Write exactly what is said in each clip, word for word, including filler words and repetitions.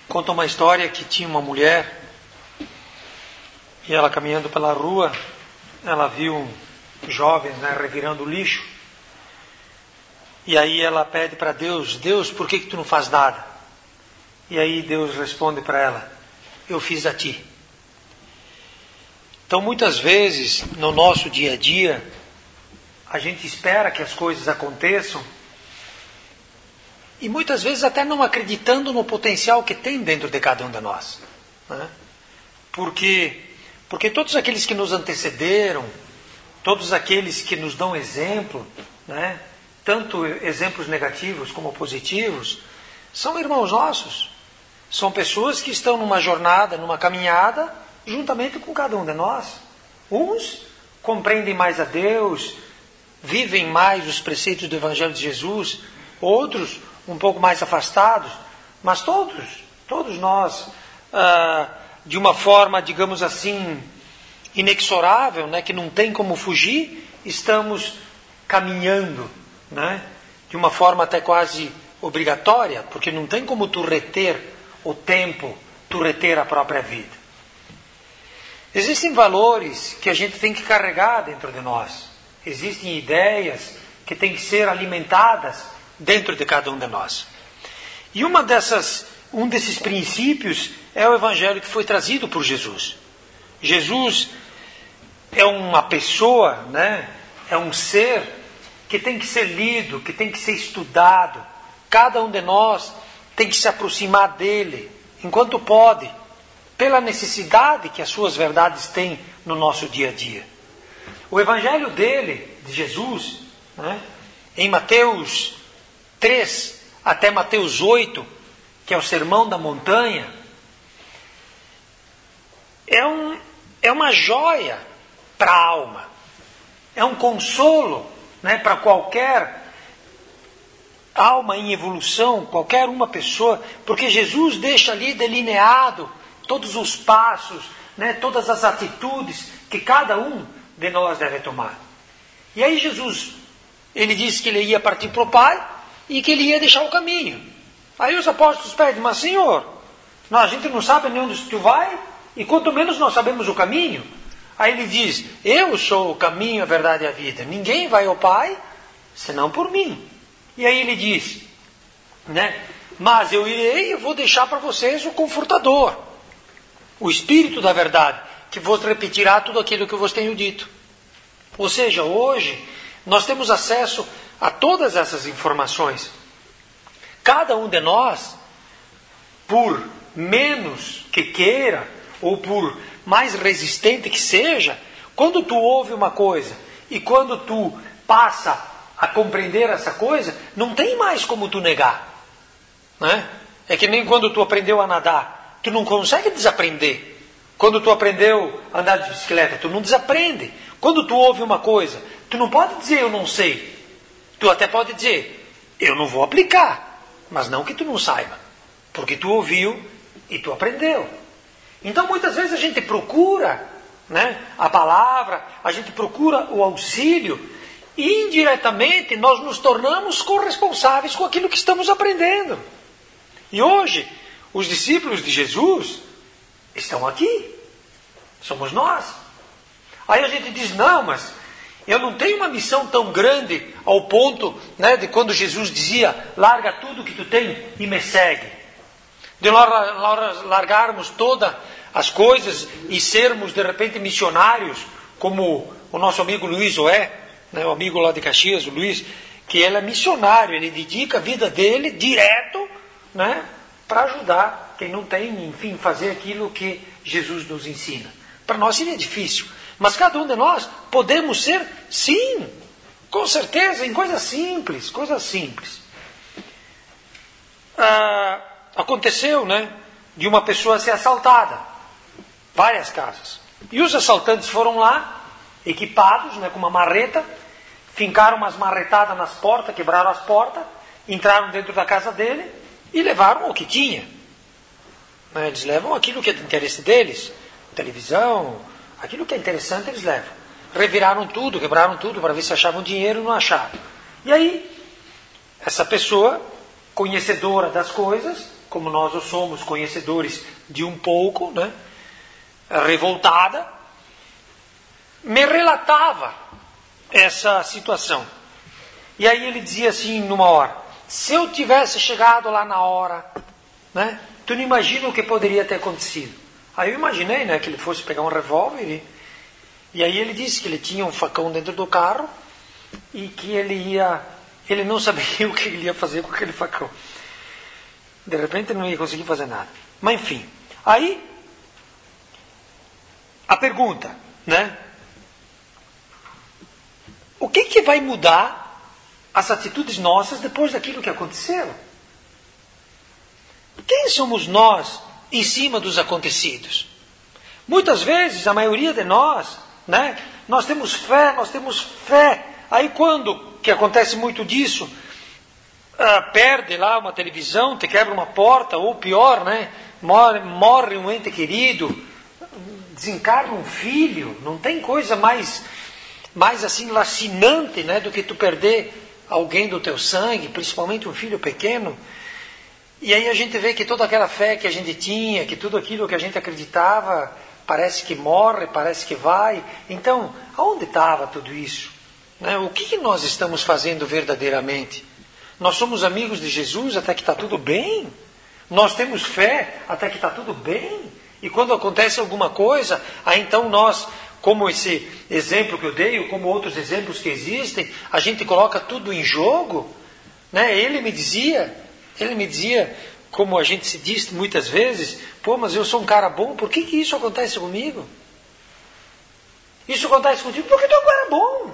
Conta uma história que tinha uma mulher e ela caminhando pela rua, ela viu jovens, né, revirando lixo. E aí ela pede para Deus: Deus, por que que tu não faz nada? E aí Deus responde para ela: eu fiz a ti. Então muitas vezes no nosso dia a dia a gente espera que as coisas aconteçam e muitas vezes até não acreditando no potencial que tem dentro de cada um de nós, né? Porque, porque todos aqueles que nos antecederam, todos aqueles que nos dão exemplo, né? Tanto exemplos negativos como positivos, são irmãos nossos. São pessoas que estão numa jornada, numa caminhada, juntamente com cada um de nós. Uns compreendem mais a Deus, vivem mais os preceitos do Evangelho de Jesus, outros um pouco mais afastados, mas todos, todos nós, ah, de uma forma, digamos assim, inexorável, né, que não tem como fugir, estamos caminhando, né, de uma forma até quase obrigatória, porque não tem como tu reter o tempo, tu reter a própria vida. Existem valores que a gente tem que carregar dentro de nós. Existem ideias que têm que ser alimentadas dentro de cada um de nós. E uma dessas, um desses princípios é o Evangelho que foi trazido por Jesus. Jesus é uma pessoa, né? É um ser que tem que ser lido, que tem que ser estudado. Cada um de nós tem que se aproximar dele, enquanto pode, pela necessidade que as suas verdades têm no nosso dia a dia. O Evangelho dele, de Jesus, né, em Mateus três até Mateus oito, que é o Sermão da Montanha, é, um, é uma joia para a alma, é um consolo, né, para qualquer alma em evolução, qualquer uma pessoa, porque Jesus deixa ali delineado todos os passos, né, todas as atitudes que cada um de nós deve tomar. E aí Jesus, ele disse que ele ia partir para o Pai e que ele ia deixar o caminho. Aí os apóstolos pedem: mas Senhor, a gente não sabe nem onde tu vai e quanto menos nós sabemos o caminho. Aí ele diz: eu sou o caminho, a verdade e a vida. Ninguém vai ao Pai senão por mim. E aí ele diz, né, mas eu irei e vou deixar para vocês o Confortador, o Espírito da verdade, que vos repetirá tudo aquilo que eu vos tenho dito. Ou seja, hoje nós temos acesso a todas essas informações. Cada um de nós, por menos que queira, ou por mais resistente que seja, quando tu ouve uma coisa e quando tu passa a compreender essa coisa, não tem mais como tu negar, né? É que nem quando tu aprendeu a nadar, tu não consegue desaprender. Quando tu aprendeu a andar de bicicleta, tu não desaprende. Quando tu ouve uma coisa, tu não pode dizer eu não sei. Tu até pode dizer eu não vou aplicar, mas não que tu não saiba, porque tu ouviu e tu aprendeu. Então muitas vezes a gente procura, né, a palavra, a gente procura o auxílio e indiretamente nós nos tornamos corresponsáveis com aquilo que estamos aprendendo. E hoje os discípulos de Jesus estão aqui. Somos nós. Aí a gente diz: não, mas eu não tenho uma missão tão grande ao ponto, né, de quando Jesus dizia: larga tudo que tu tem e me segue. De nós largarmos todas as coisas e sermos de repente missionários, como o nosso amigo Luiz é, né, o amigo lá de Caxias, o Luiz, que ele é missionário, ele dedica a vida dele direto, né, para ajudar quem não tem, enfim, fazer aquilo que Jesus nos ensina. Para nós seria difícil, mas cada um de nós podemos ser, sim, com certeza, em coisas simples, coisas simples. Ah, aconteceu, né, de uma pessoa ser assaltada, várias casas, e os assaltantes foram lá, equipados, né, com uma marreta, fincaram umas marretadas nas portas, quebraram as portas, entraram dentro da casa dele e levaram o que tinha. Eles levam aquilo que é do interesse deles, televisão, aquilo que é interessante eles levam. Reviraram tudo, quebraram tudo para ver se achavam dinheiro, não acharam. E aí, essa pessoa, conhecedora das coisas, como nós o somos, conhecedores de um pouco, né, revoltada, me relatava essa situação. E aí ele dizia assim, numa hora, se eu tivesse chegado lá na hora, né, tu não imagina o que poderia ter acontecido. Aí eu imaginei, né, que ele fosse pegar um revólver e, e aí ele disse que ele tinha um facão dentro do carro e que ele ia, ele não sabia o que ele ia fazer com aquele facão. De repente ele não ia conseguir fazer nada. Mas enfim, aí a pergunta, né? O que que vai mudar as atitudes nossas depois daquilo que aconteceu? Quem somos nós em cima dos acontecidos? Muitas vezes, a maioria de nós, né, nós temos fé, nós temos fé. Aí quando, que acontece muito disso, uh, perde lá uma televisão, te quebra uma porta, ou pior, né, morre, morre um ente querido, desencarna um filho, não tem coisa mais, mais assim lacinante, né, do que tu perder alguém do teu sangue, principalmente um filho pequeno. E aí a gente vê que toda aquela fé que a gente tinha, que tudo aquilo que a gente acreditava, parece que morre, parece que vai. Então, aonde estava tudo isso? Né? O que, que nós estamos fazendo verdadeiramente? Nós somos amigos de Jesus até que está tudo bem? Nós temos fé até que está tudo bem? E quando acontece alguma coisa, aí então nós, como esse exemplo que eu dei, ou como outros exemplos que existem, a gente coloca tudo em jogo? Né? Ele me dizia... Ele me dizia, como a gente se diz muitas vezes, pô, mas eu sou um cara bom, por que, que isso acontece comigo? Isso acontece contigo porque tu é um cara bom.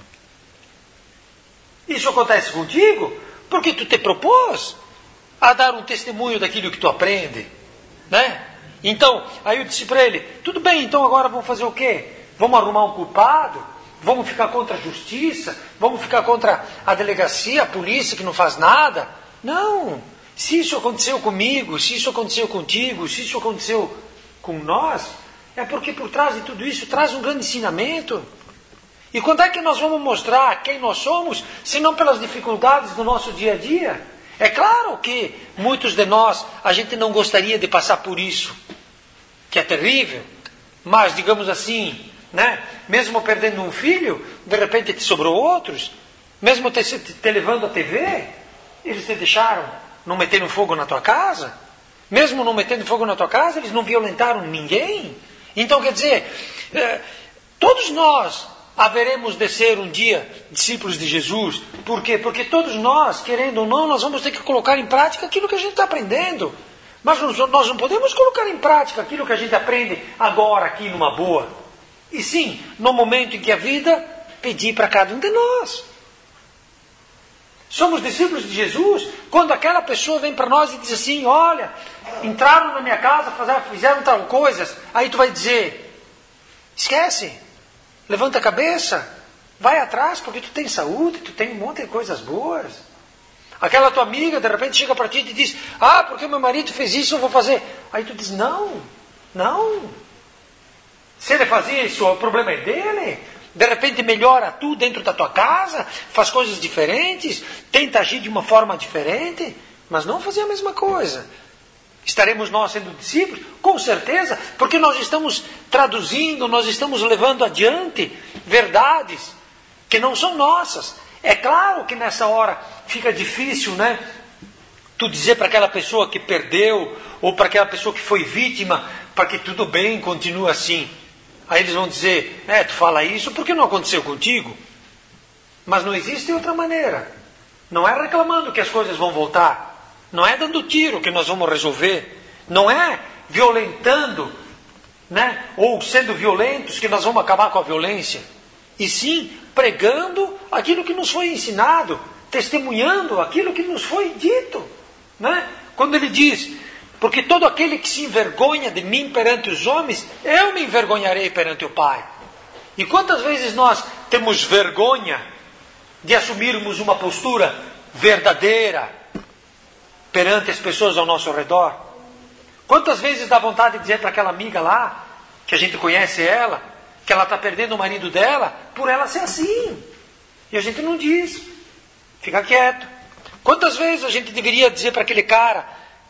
Isso acontece contigo porque tu te propôs a dar um testemunho daquilo que tu aprende. Né? Então, aí eu disse para ele, tudo bem, então agora vamos fazer o quê? Vamos arrumar um culpado? Vamos ficar contra a justiça? Vamos ficar contra a delegacia, a polícia que não faz nada? Não, se isso aconteceu comigo, se isso aconteceu contigo, se isso aconteceu com nós, é porque por trás de tudo isso traz um grande ensinamento. E quando é que nós vamos mostrar quem nós somos, se não pelas dificuldades do nosso dia a dia? É claro que muitos de nós, a gente não gostaria de passar por isso, que é terrível, mas digamos assim, né? Mesmo perdendo um filho, de repente te sobrou outros, mesmo te, te, te levando a T V... Eles te deixaram não meter fogo na tua casa? Mesmo não metendo fogo na tua casa, eles não violentaram ninguém? Então, quer dizer, eh, todos nós haveremos de ser um dia discípulos de Jesus. Por quê? Porque todos nós, querendo ou não, nós vamos ter que colocar em prática aquilo que a gente está aprendendo. Mas nós não podemos colocar em prática aquilo que a gente aprende agora, aqui numa boa. E sim, no momento em que a vida pedir para cada um de nós. Somos discípulos de Jesus quando aquela pessoa vem para nós e diz assim, olha, entraram na minha casa, fizeram tal coisas. Aí tu vai dizer, esquece, levanta a cabeça, vai atrás porque tu tem saúde, tu tem um monte de coisas boas. Aquela tua amiga de repente chega para ti e te diz, ah, porque meu marido fez isso, eu vou fazer. Aí tu diz, não, não. Se ele fazia isso, o problema é dele. De repente melhora tu dentro da tua casa, faz coisas diferentes, tenta agir de uma forma diferente, mas não fazer a mesma coisa. Estaremos nós sendo discípulos? Com certeza, porque nós estamos traduzindo, nós estamos levando adiante verdades que não são nossas. É claro que nessa hora fica difícil, né? Tu dizer para aquela pessoa que perdeu, ou para aquela pessoa que foi vítima, para que tudo bem, continue assim. Aí eles vão dizer, é, tu fala isso porque não aconteceu contigo. Mas não existe outra maneira. Não é reclamando que as coisas vão voltar. Não é dando tiro que nós vamos resolver. Não é violentando, né? Ou sendo violentos que nós vamos acabar com a violência. E sim, pregando aquilo que nos foi ensinado. Testemunhando aquilo que nos foi dito. Né? Quando ele diz... Porque todo aquele que se envergonha de mim perante os homens, eu me envergonharei perante o Pai. E quantas vezes nós temos vergonha de assumirmos uma postura verdadeira perante as pessoas ao nosso redor? Quantas vezes dá vontade de dizer para aquela amiga lá, que a gente conhece ela, que ela está perdendo o marido dela, por ela ser assim. E a gente não diz, fica quieto. Quantas vezes a gente deveria dizer para aquele cara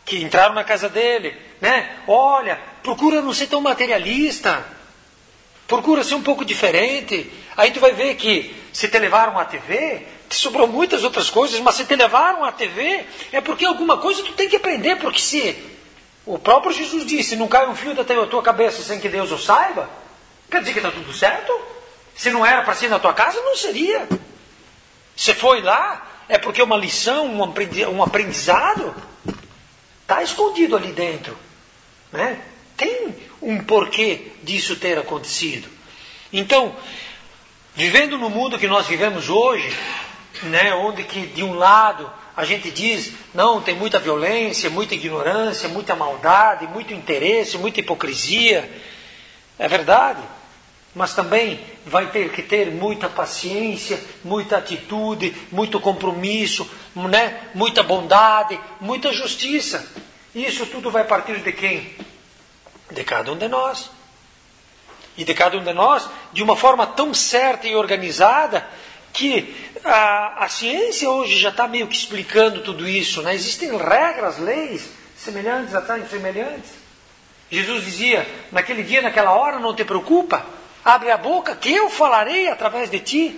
que entraram na casa dele, né? Olha, procura não ser tão materialista, procura ser um pouco diferente. Aí tu vai ver que se te levaram à T V, te sobrou muitas outras coisas, mas se te levaram à T V, é porque alguma coisa tu tem que aprender, porque se o próprio Jesus disse, não cai um fio da tua cabeça sem que Deus o saiba, quer dizer que está tudo certo? Se não era para ser na tua casa, não seria. Se foi lá, é porque uma lição, um aprendizado, está escondido ali dentro, né? Tem um porquê disso ter acontecido. Então, vivendo no mundo que nós vivemos hoje, né, onde que de um lado a gente diz, não, tem muita violência, muita ignorância, muita maldade, muito interesse, muita hipocrisia, é verdade, mas também vai ter que ter muita paciência, muita atitude, muito compromisso, né, muita bondade, muita justiça. Isso tudo vai partir de quem? De cada um de nós. E de cada um de nós, de uma forma tão certa e organizada, que a, a ciência hoje já está meio que explicando tudo isso, né? Existem regras, leis, semelhantes atraem semelhantes. Jesus dizia, naquele dia, naquela hora, não te preocupa, abre a boca que eu falarei através de ti.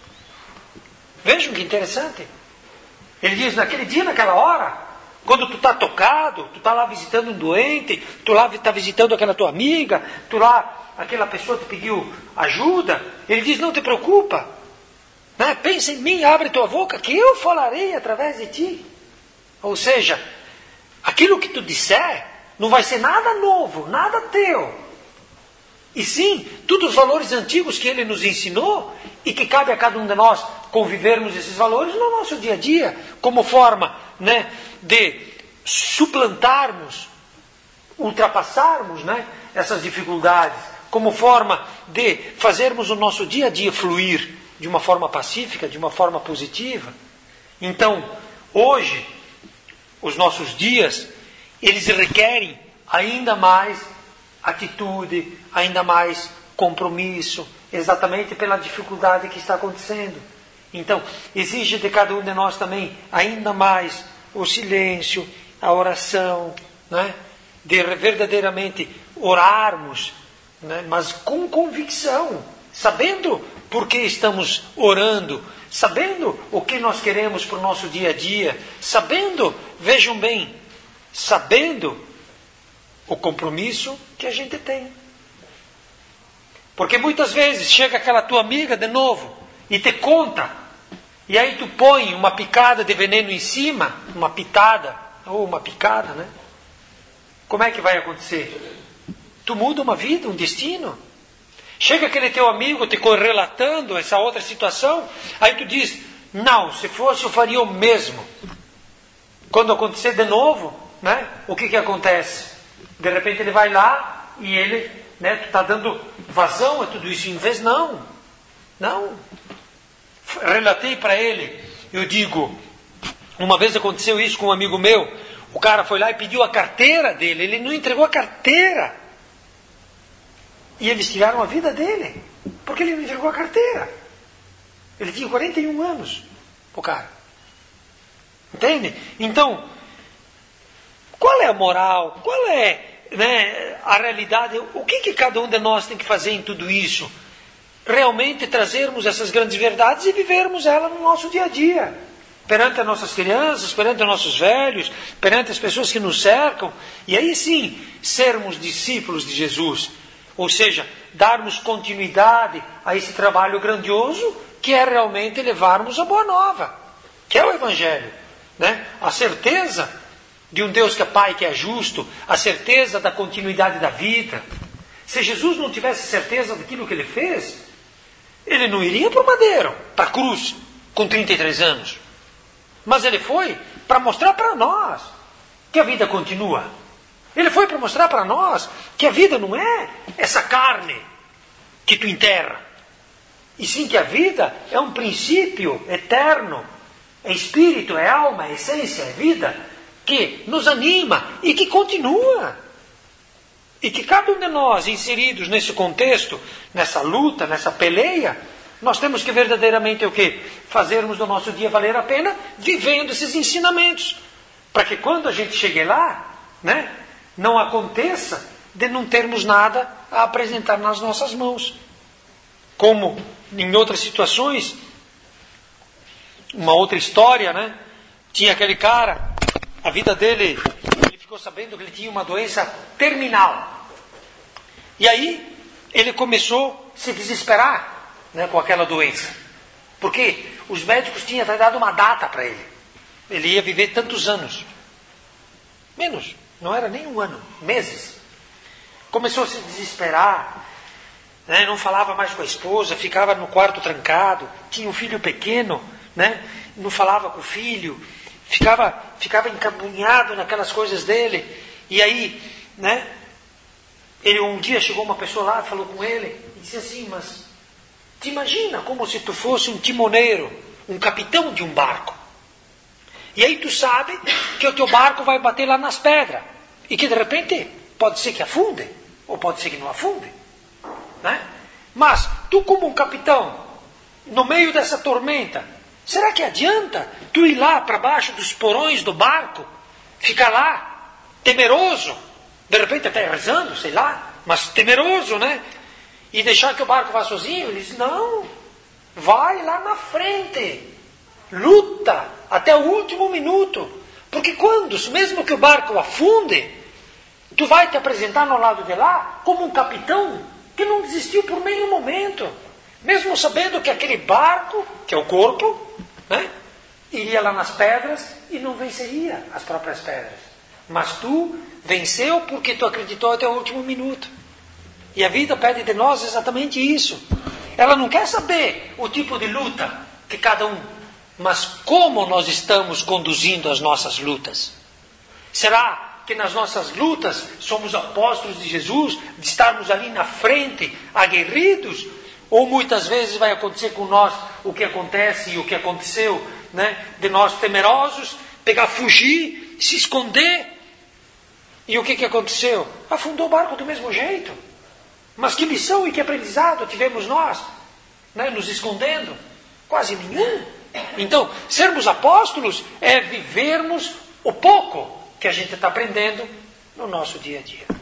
Vejam que interessante. Ele diz, naquele dia, naquela hora, quando tu está tocado, tu está lá visitando um doente, tu lá está visitando aquela tua amiga, tu lá, aquela pessoa te pediu ajuda, ele diz, não te preocupa, né? Pensa em mim, abre tua boca, que eu falarei através de ti. Ou seja, aquilo que tu disser, não vai ser nada novo, nada teu. E sim, todos os valores antigos que ele nos ensinou, e que cabe a cada um de nós convivermos esses valores no nosso dia a dia, como forma, né, de suplantarmos, ultrapassarmos, né, essas dificuldades, como forma de fazermos o nosso dia a dia fluir de uma forma pacífica, de uma forma positiva. Então, hoje, os nossos dias, eles requerem ainda mais atitude, ainda mais compromisso, exatamente pela dificuldade que está acontecendo. Então, exige de cada um de nós também ainda mais o silêncio, a oração, né? De verdadeiramente orarmos, né? Mas com convicção, sabendo por que estamos orando, sabendo o que nós queremos para o nosso dia a dia, sabendo, vejam bem, sabendo o compromisso que a gente tem. Porque muitas vezes chega aquela tua amiga de novo e te conta, e aí tu põe uma picada de veneno em cima, uma pitada, ou uma picada, né? Como é que vai acontecer? Tu muda uma vida, um destino. Chega aquele teu amigo te relatando essa outra situação, aí tu diz, não, se fosse eu faria o mesmo. Quando acontecer de novo, né? O que que acontece? De repente ele vai lá e ele, né, tu está dando vazão a tudo isso. Em vez, não. Não. Relatei para ele, eu digo, uma vez aconteceu isso com um amigo meu, o cara foi lá e pediu a carteira dele, ele não entregou a carteira. E eles tiraram a vida dele, porque ele não entregou a carteira. Ele tinha quarenta e um anos, o cara. Entende? Então, qual é a moral? Qual é, né, a realidade? O que, que cada um de nós tem que fazer em tudo isso? Realmente trazermos essas grandes verdades e vivermos elas no nosso dia a dia. Perante as nossas crianças, perante os nossos velhos, perante as pessoas que nos cercam. E aí sim, sermos discípulos de Jesus. Ou seja, darmos continuidade a esse trabalho grandioso que é realmente levarmos a boa nova, que é o Evangelho, né? A certeza de um Deus que é Pai, que é justo, a certeza da continuidade da vida. Se Jesus não tivesse certeza daquilo que ele fez, ele não iria para o madeiro, para a cruz, com trinta e três anos. Mas ele foi para mostrar para nós que a vida continua. Ele foi para mostrar para nós que a vida não é essa carne que tu enterra. E sim que a vida é um princípio eterno. É espírito, é alma, é essência, é vida, que nos anima e que continua. E que cada um de nós, inseridos nesse contexto, nessa luta, nessa peleia, nós temos que verdadeiramente o quê? Fazermos do nosso dia valer a pena, vivendo esses ensinamentos. Para que quando a gente chegue lá, né, não aconteça de não termos nada a apresentar nas nossas mãos. Como em outras situações, uma outra história, né? Tinha aquele cara, a vida dele, ele ficou sabendo que ele tinha uma doença terminal. E aí, ele começou a se desesperar, né, com aquela doença. Porque os médicos tinham até dado uma data para ele. Ele ia viver tantos anos. Menos, não era nem um ano, meses. Começou a se desesperar, né, não falava mais com a esposa, ficava no quarto trancado, tinha um filho pequeno, né, não falava com o filho, ficava, ficava encabunhado naquelas coisas dele. E aí, né, ele, um dia chegou uma pessoa lá, falou com ele, e disse assim, mas te imagina como se tu fosse um timoneiro, um capitão de um barco. E aí tu sabe que o teu barco vai bater lá nas pedras, e que de repente pode ser que afunde, ou pode ser que não afunde, né? Mas tu como um capitão, no meio dessa tormenta, será que adianta tu ir lá para baixo dos porões do barco, ficar lá, temeroso, de repente até rezando, sei lá, mas temeroso, né? E deixar que o barco vá sozinho? Ele diz, não, vai lá na frente, luta até o último minuto, porque quando, mesmo que o barco afunde, tu vai te apresentar no lado de lá como um capitão que não desistiu por nenhum momento, mesmo sabendo que aquele barco, que é o corpo, né, iria lá nas pedras e não venceria as próprias pedras. Mas tu venceu porque tu acreditou até o último minuto. E a vida pede de nós exatamente isso. Ela não quer saber o tipo de luta que cada um, mas como nós estamos conduzindo as nossas lutas. Será que nas nossas lutas somos apóstolos de Jesus, de estarmos ali na frente, aguerridos? Ou muitas vezes vai acontecer com nós o que acontece e o que aconteceu, né? De nós temerosos, pegar, fugir, se esconder. E o que, que aconteceu? Afundou o barco do mesmo jeito. Mas que lição e que aprendizado tivemos nós, né, nos escondendo? Quase nenhum. Então, sermos apóstolos é vivermos o pouco que a gente está aprendendo no nosso dia a dia.